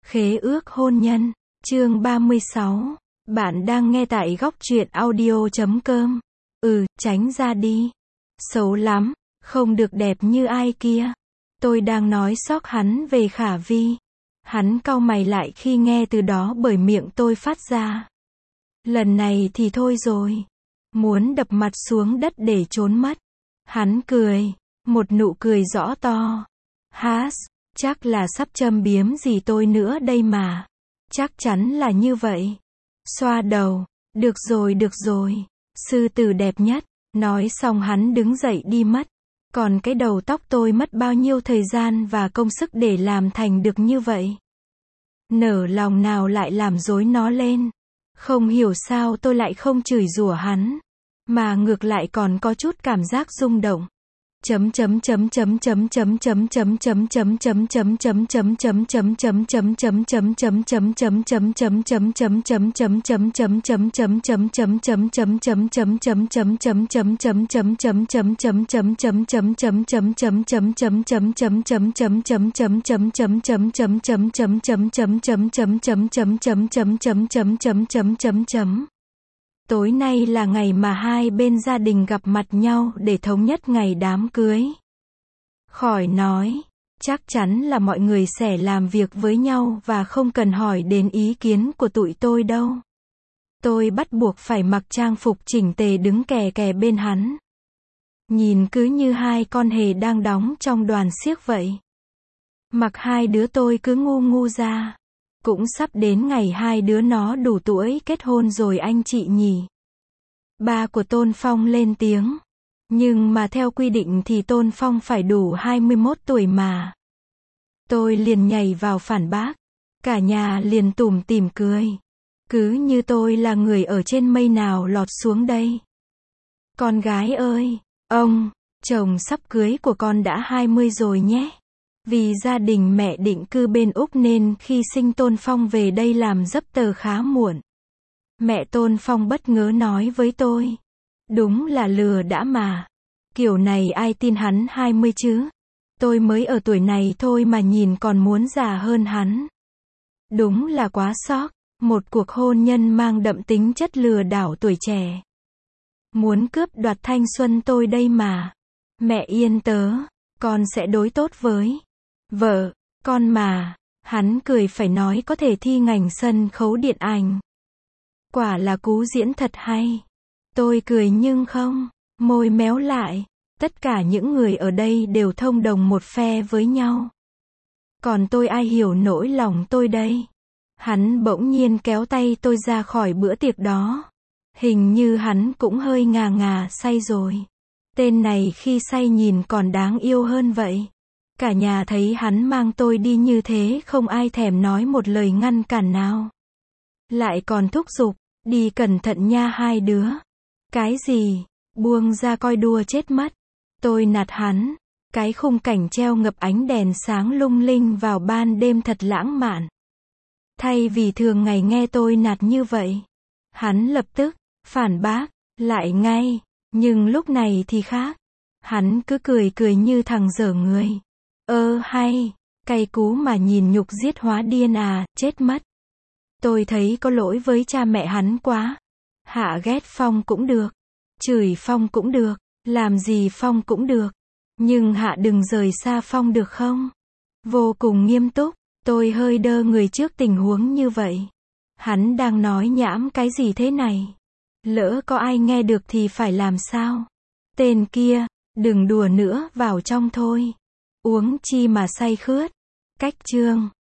Khế ước hôn nhân, chương 36. Bạn đang nghe tại góc truyện audio.com. Tránh ra đi. Xấu lắm, không được đẹp như ai kia. Tôi đang nói xóc hắn về Khả Vi. Hắn cau mày lại khi nghe từ đó bởi miệng tôi phát ra. Lần này thì thôi rồi. Muốn đập mặt xuống đất để trốn mất. Hắn cười, một nụ cười rõ to. Chắc là sắp châm biếm gì tôi nữa đây mà. Chắc chắn là như vậy. Xoa đầu, được rồi, sư tử đẹp nhất. Nói xong hắn đứng dậy đi mất. Còn cái đầu tóc tôi mất bao nhiêu thời gian và công sức để làm thành được như vậy. Nở lòng nào lại làm rối nó lên. Không hiểu sao tôi lại không chửi rủa hắn, mà ngược lại còn có chút cảm giác rung động. Tối nay là ngày mà hai bên gia đình gặp mặt nhau để thống nhất ngày đám cưới. Khỏi nói, chắc chắn là mọi người sẽ làm việc với nhau và không cần hỏi đến ý kiến của tụi tôi đâu. Tôi bắt buộc phải mặc trang phục chỉnh tề đứng kè kè bên hắn. Nhìn cứ như hai con hề đang đóng trong đoàn xiếc vậy. Mặc hai đứa tôi cứ ngu ngu ra. Cũng sắp đến ngày hai đứa nó đủ tuổi kết hôn rồi anh chị nhỉ. Ba của Tôn Phong lên tiếng. Nhưng mà theo quy định thì Tôn Phong phải đủ 21 tuổi mà. Tôi liền nhảy vào phản bác. Cả nhà liền tủm tỉm cười. Cứ như tôi là người ở trên mây nào lọt xuống đây. Con gái ơi, ông, chồng sắp cưới của con đã 20 rồi nhé. Vì gia đình mẹ định cư bên Úc nên khi sinh Tôn Phong về đây làm dấp tờ khá muộn. Mẹ Tôn Phong bất ngờ nói với tôi. Đúng là lừa đã mà. Kiểu này ai tin hắn 20 chứ. Tôi mới ở tuổi này thôi mà nhìn còn muốn già hơn hắn. Đúng là quá sốc. Một cuộc hôn nhân mang đậm tính chất lừa đảo tuổi trẻ. Muốn cướp đoạt thanh xuân tôi đây mà. Mẹ yên tớ, con sẽ đối tốt với vợ con mà. Hắn cười phải nói có thể thi ngành sân khấu điện ảnh. Quả là cú diễn thật hay. Tôi cười nhưng không, môi méo lại. Tất cả những người ở đây đều thông đồng một phe với nhau. Còn tôi ai hiểu nỗi lòng tôi đây. Hắn bỗng nhiên kéo tay tôi ra khỏi bữa tiệc đó. Hình như hắn cũng hơi ngà ngà say rồi. Tên này khi say nhìn còn đáng yêu hơn vậy. Cả nhà thấy hắn mang tôi đi như thế không ai thèm nói một lời ngăn cản nào. Lại còn thúc giục, đi cẩn thận nha hai đứa. Cái gì, buông ra coi đua chết mất. Tôi nạt hắn, cái khung cảnh treo ngập ánh đèn sáng lung linh vào ban đêm thật lãng mạn. Thay vì thường ngày nghe tôi nạt như vậy, hắn lập tức phản bác lại ngay, nhưng lúc này thì khác. Hắn cứ cười như thằng dở người. Hay, cay cú mà nhìn nhục giết hóa điên à, chết mất. Tôi thấy có lỗi với cha mẹ hắn quá. Hạ ghét Phong cũng được, chửi Phong cũng được, làm gì Phong cũng được. Nhưng Hạ đừng rời xa Phong được không? Vô cùng nghiêm túc, tôi hơi đơ người trước tình huống như vậy. Hắn đang nói nhảm cái gì thế này? Lỡ có ai nghe được thì phải làm sao? Tên kia, đừng đùa nữa, vào trong thôi. Uống chi mà say khướt. Cách chương